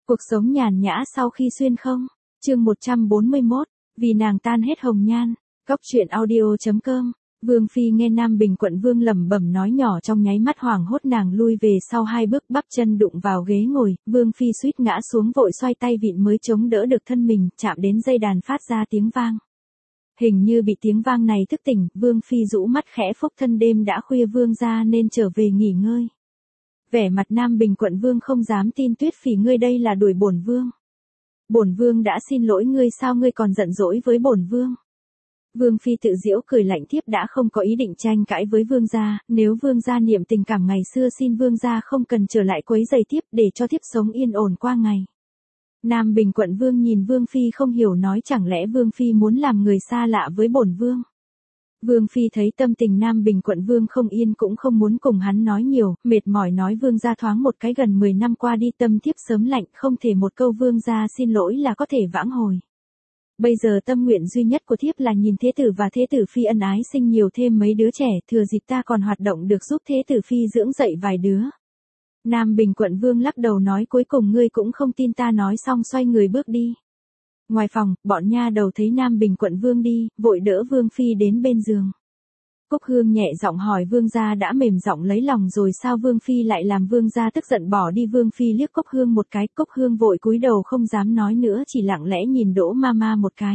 Cuộc sống nhàn nhã sau khi xuyên không? Chương 141, vì nàng tan hết hồng nhan. Cóc truyện audio.com. Vương Phi nghe Nam Bình quận vương lẩm bẩm nói nhỏ, trong nháy mắt hoảng hốt nàng lui về sau 2 bước, bắp chân đụng vào ghế ngồi, Vương Phi suýt ngã xuống, vội xoay tay vịn mới chống đỡ được thân mình, chạm đến dây đàn phát ra tiếng vang. Hình như bị tiếng vang này thức tỉnh, Vương Phi rũ mắt khẽ phúc thân, đêm đã khuya, vương gia nên trở về nghỉ ngơi. Vẻ mặt Nam Bình quận vương không dám tin. Tuyết Phỉ, ngươi đây là đuổi bổn vương. Bổn vương đã xin lỗi ngươi, sao ngươi còn giận dỗi với bổn vương? Vương Phi tự giễu cười lạnh, thiếp đã không có ý định tranh cãi với vương gia, nếu vương gia niệm tình cảm ngày xưa, xin vương gia không cần trở lại quấy rầy thiếp, để cho thiếp sống yên ổn qua ngày. Nam Bình quận vương nhìn Vương Phi không hiểu, nói chẳng lẽ Vương Phi muốn làm người xa lạ với bổn vương? Vương Phi thấy tâm tình Nam Bình quận vương không yên, cũng không muốn cùng hắn nói nhiều, mệt mỏi nói, vương gia thoáng một cái gần 10 năm qua đi, tâm thiếp sớm lạnh, không thể một câu vương gia xin lỗi là có thể vãng hồi. Bây giờ tâm nguyện duy nhất của thiếp là nhìn thế tử và thế tử phi ân ái, sinh nhiều thêm mấy đứa trẻ, thừa dịp ta còn hoạt động được giúp thế tử phi dưỡng dậy vài đứa. Nam Bình quận vương lắc đầu nói, cuối cùng ngươi cũng không tin ta. Nói xong xoay người bước đi. Ngoài phòng, bọn nha đầu thấy Nam Bình quận vương đi, vội đỡ Vương Phi đến bên giường. Cúc Hương nhẹ giọng hỏi, vương gia đã mềm giọng lấy lòng rồi sao? Vương Phi lại làm vương gia tức giận bỏ đi. Vương Phi liếc Cúc Hương một cái, Cúc Hương vội cúi đầu không dám nói nữa, chỉ lặng lẽ nhìn Đỗ Mama một cái.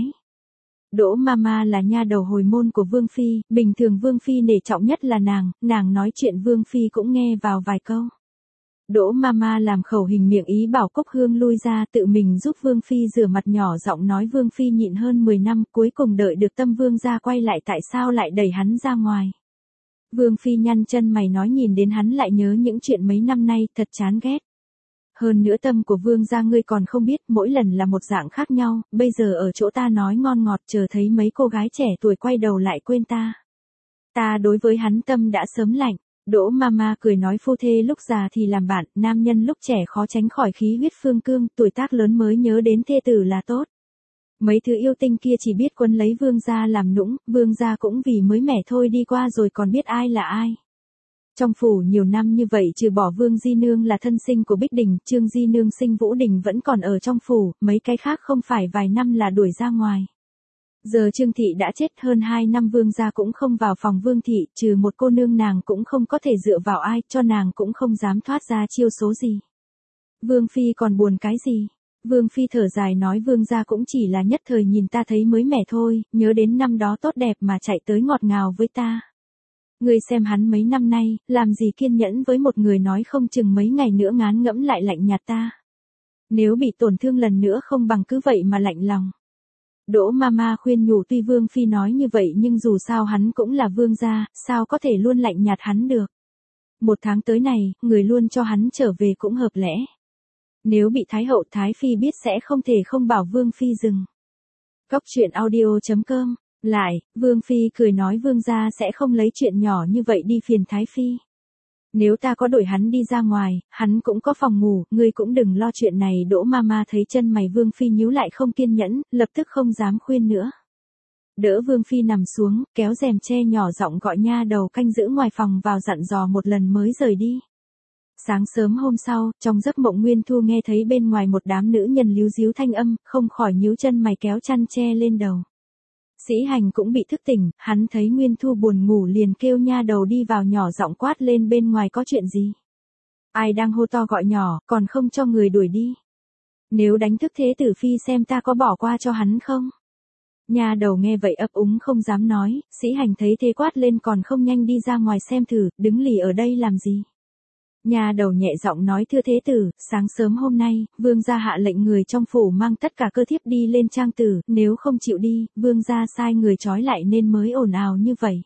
Đỗ Mama là nha đầu hồi môn của Vương Phi, bình thường Vương Phi nể trọng nhất là nàng nói chuyện Vương Phi cũng nghe vào vài câu. Đỗ Mama làm khẩu hình miệng ý bảo Cúc Hương lui ra, tự mình giúp Vương Phi rửa mặt, nhỏ giọng nói, Vương Phi nhịn hơn 10 năm, cuối cùng đợi được tâm vương gia quay lại, tại sao lại đẩy hắn ra ngoài? Vương Phi nhăn chân mày nói, nhìn đến hắn lại nhớ những chuyện mấy năm nay, thật chán ghét. Hơn nữa tâm của vương gia ngươi còn không biết, mỗi lần là một dạng khác nhau, bây giờ ở chỗ ta nói ngon ngọt, chờ thấy mấy cô gái trẻ tuổi quay đầu lại quên ta. Ta đối với hắn tâm đã sớm lạnh. Đỗ Mama cười nói, phu thê lúc già thì làm bạn, nam nhân lúc trẻ khó tránh khỏi khí huyết phương cương, tuổi tác lớn mới nhớ đến thê tử là tốt. Mấy thứ yêu tinh kia chỉ biết quấn lấy vương gia làm nũng, vương gia cũng vì mới mẻ thôi đi qua rồi còn biết ai là ai. Trong phủ nhiều năm như vậy, trừ bỏ Vương Di Nương là thân sinh của Bích Đình, Trương Di Nương sinh Vũ Đình vẫn còn ở trong phủ, mấy cái khác không phải vài năm là đuổi ra ngoài. Giờ Trương Thị đã chết, hơn 2 năm vương gia cũng không vào phòng Vương Thị, trừ một cô nương nàng cũng không có thể dựa vào ai, cho nàng cũng không dám thoát ra chiêu số gì. Vương Phi còn buồn cái gì? Vương Phi thở dài nói, vương gia cũng chỉ là nhất thời nhìn ta thấy mới mẻ thôi, nhớ đến năm đó tốt đẹp mà chạy tới ngọt ngào với ta. Ngươi xem hắn mấy năm nay, làm gì kiên nhẫn với một người, nói không chừng mấy ngày nữa ngán ngẫm lại lạnh nhạt ta. Nếu bị tổn thương lần nữa không bằng cứ vậy mà lạnh lòng. Đỗ Mama khuyên nhủ, tuy Vương Phi nói như vậy nhưng dù sao hắn cũng là vương gia, sao có thể luôn lạnh nhạt hắn được. 1 tháng tới này, người luôn cho hắn trở về cũng hợp lẽ. Nếu bị Thái hậu Thái Phi biết sẽ không thể không bảo Vương Phi dừng. Cóc truyện audio.com. Lại, Vương Phi cười nói, vương gia sẽ không lấy chuyện nhỏ như vậy đi phiền Thái Phi. Nếu ta có đuổi hắn đi ra ngoài, hắn cũng có phòng ngủ, ngươi cũng đừng lo chuyện này. Đỗ Mama thấy chân mày Vương Phi nhíu lại không kiên nhẫn, lập tức không dám khuyên nữa. Đỡ Vương Phi nằm xuống, kéo rèm che, nhỏ giọng gọi nha đầu canh giữ ngoài phòng vào, dặn dò một lần mới rời đi. Sáng sớm hôm sau, trong giấc mộng Nguyên Thu nghe thấy bên ngoài một đám nữ nhân líu díu thanh âm, không khỏi nhíu chân mày kéo chăn che lên đầu. Sĩ Hành cũng bị thức tỉnh, hắn thấy Nguyên Thu buồn ngủ liền kêu nha đầu đi vào, nhỏ giọng quát lên, bên ngoài có chuyện gì? Ai đang hô to gọi nhỏ, còn không cho người đuổi đi? Nếu đánh thức thế tử phi xem ta có bỏ qua cho hắn không? Nha đầu nghe vậy ấp úng không dám nói, Sĩ Hành thấy thế quát lên, còn không nhanh đi ra ngoài xem thử, đứng lì ở đây làm gì? Nha đầu nhẹ giọng nói, thưa thế tử, sáng sớm hôm nay, vương gia hạ lệnh người trong phủ mang tất cả cơ thiếp đi lên trang tử, nếu không chịu đi, vương gia sai người trói lại nên mới ồn ào như vậy.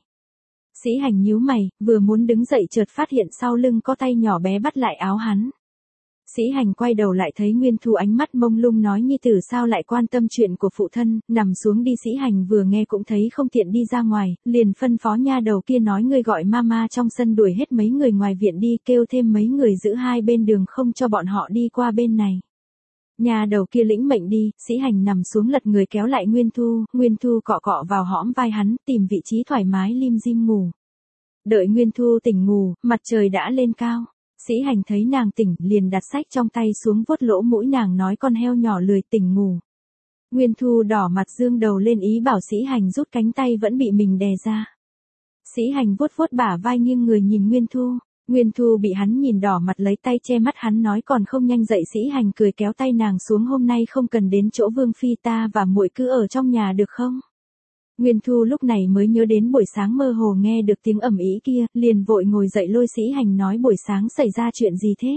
Sĩ Hành nhíu mày, vừa muốn đứng dậy chợt phát hiện sau lưng có tay nhỏ bé bắt lại áo hắn. Sĩ Hành quay đầu lại thấy Nguyên Thu ánh mắt mông lung nói, nhi tử sao lại quan tâm chuyện của phụ thân, nằm xuống đi. Sĩ Hành vừa nghe cũng thấy không tiện đi ra ngoài, liền phân phó nha đầu kia nói, ngươi gọi Mama trong sân đuổi hết mấy người ngoài viện đi, kêu thêm mấy người giữ hai bên đường không cho bọn họ đi qua bên này. Nha đầu kia lĩnh mệnh đi, Sĩ Hành nằm xuống lật người kéo lại Nguyên Thu cọ cọ vào hõm vai hắn, tìm vị trí thoải mái lim dim ngủ. Đợi Nguyên Thu tỉnh ngủ, mặt trời đã lên cao. Sĩ Hành thấy nàng tỉnh, liền đặt sách trong tay xuống vuốt lỗ mũi nàng nói con heo nhỏ lười tỉnh ngủ. Nguyên Thu đỏ mặt dương đầu lên ý bảo Sĩ Hành rút cánh tay vẫn bị mình đè ra. Sĩ Hành vuốt vuốt bả vai nghiêng người nhìn Nguyên Thu. Nguyên Thu bị hắn nhìn đỏ mặt lấy tay che mắt hắn nói còn không nhanh dậy. Sĩ Hành cười kéo tay nàng xuống hôm nay không cần đến chỗ Vương Phi ta và muội cứ ở trong nhà được không? Nguyên Thu lúc này mới nhớ đến buổi sáng mơ hồ nghe được tiếng ầm ĩ kia, liền vội ngồi dậy lôi Sĩ Hành nói buổi sáng xảy ra chuyện gì thế?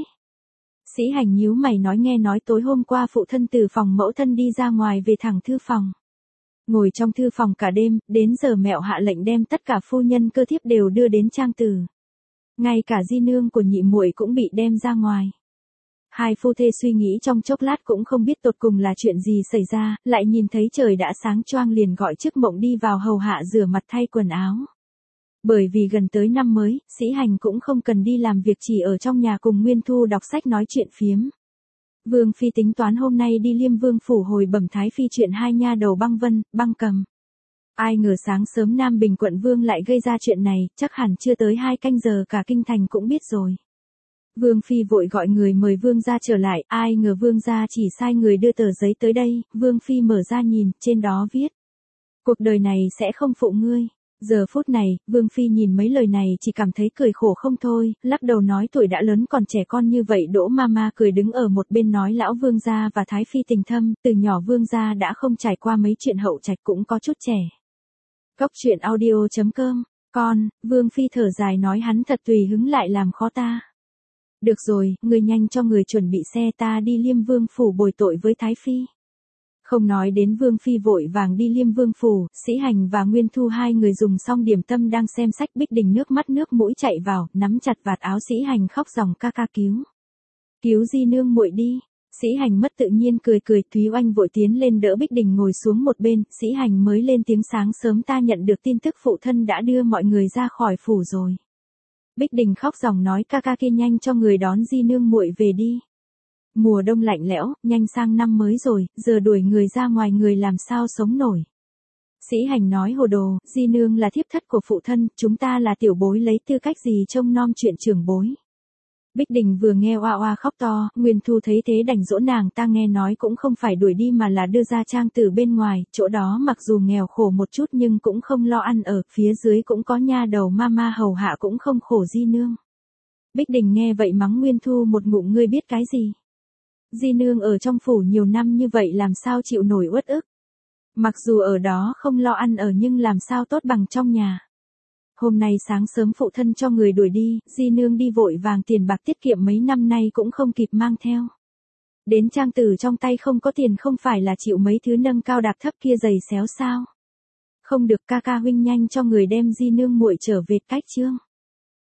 Sĩ Hành nhíu mày nói nghe nói tối hôm qua phụ thân từ phòng mẫu thân đi ra ngoài về thẳng thư phòng. Ngồi trong thư phòng cả đêm, đến giờ mẹo hạ lệnh đem tất cả phu nhân cơ thiếp đều đưa đến trang tử. Ngay cả di nương của nhị muội cũng bị đem ra ngoài. Hai phu thê suy nghĩ trong chốc lát cũng không biết tột cùng là chuyện gì xảy ra, lại nhìn thấy trời đã sáng choang liền gọi Chức Mộng đi vào hầu hạ rửa mặt thay quần áo. Bởi vì gần tới năm mới, Sĩ Hành cũng không cần đi làm việc chỉ ở trong nhà cùng Nguyên Thu đọc sách nói chuyện phiếm. Vương Phi tính toán hôm nay đi Liêm Vương phủ hồi bẩm Thái Phi chuyện hai nha đầu Băng Vân, Băng Cầm. Ai ngờ sáng sớm Nam Bình quận Vương lại gây ra chuyện này, chắc hẳn chưa tới 2 canh giờ cả kinh thành cũng biết rồi. Vương Phi vội gọi người mời Vương gia trở lại, ai ngờ Vương gia chỉ sai người đưa tờ giấy tới đây, Vương Phi mở ra nhìn, trên đó viết. Cuộc đời này sẽ không phụ ngươi. Giờ phút này, Vương Phi nhìn mấy lời này chỉ cảm thấy cười khổ không thôi, lắc đầu nói tuổi đã lớn còn trẻ con như vậy. Đỗ Mama cười đứng ở một bên nói lão Vương gia và Thái Phi tình thâm, từ nhỏ Vương gia đã không trải qua mấy chuyện hậu trạch cũng có chút trẻ. Cốc truyện audio.com, con, Vương Phi thở dài nói hắn thật tùy hứng lại làm khó ta. Được rồi, người nhanh cho người chuẩn bị xe ta đi Liêm Vương phủ bồi tội với Thái Phi. Không nói đến Vương Phi vội vàng đi Liêm Vương phủ, Sĩ Hành và Nguyên Thu hai người dùng xong điểm tâm đang xem sách. Bích Đình nước mắt nước mũi chạy vào, nắm chặt vạt áo Sĩ Hành khóc ròng ca ca cứu. Cứu di nương muội đi. Sĩ Hành mất tự nhiên cười cười, Thúy Oanh vội tiến lên đỡ Bích Đình ngồi xuống một bên, Sĩ Hành mới lên tiếng sáng sớm ta nhận được tin tức phụ thân đã đưa mọi người ra khỏi phủ rồi. Bích Đình khóc ròng nói ca ca kia nhanh cho người đón di nương muội về đi. Mùa đông lạnh lẽo, nhanh sang năm mới rồi, giờ đuổi người ra ngoài người làm sao sống nổi. Sĩ Hành nói hồ đồ, di nương là thiếp thất của phụ thân, chúng ta là tiểu bối lấy tư cách gì trông nom chuyện trưởng bối. Bích Đình vừa nghe oa oa khóc to, Nguyên Thu thấy thế đành dỗ nàng ta nghe nói cũng không phải đuổi đi mà là đưa ra trang tử bên ngoài, chỗ đó mặc dù nghèo khổ một chút nhưng cũng không lo ăn ở, phía dưới cũng có nha đầu mama hầu hạ cũng không khổ di nương. Bích Đình nghe vậy mắng Nguyên Thu một ngụm ngươi biết cái gì. Di nương ở trong phủ nhiều năm như vậy làm sao chịu nổi uất ức. Mặc dù ở đó không lo ăn ở nhưng làm sao tốt bằng trong nhà. Hôm nay sáng sớm phụ thân cho người đuổi đi, di nương đi vội vàng tiền bạc tiết kiệm mấy năm nay cũng không kịp mang theo. Đến trang tử trong tay không có tiền không phải là chịu mấy thứ nâng cao đạp thấp kia giày xéo sao. Không được ca ca huynh nhanh cho người đem di nương muội trở về cách chương.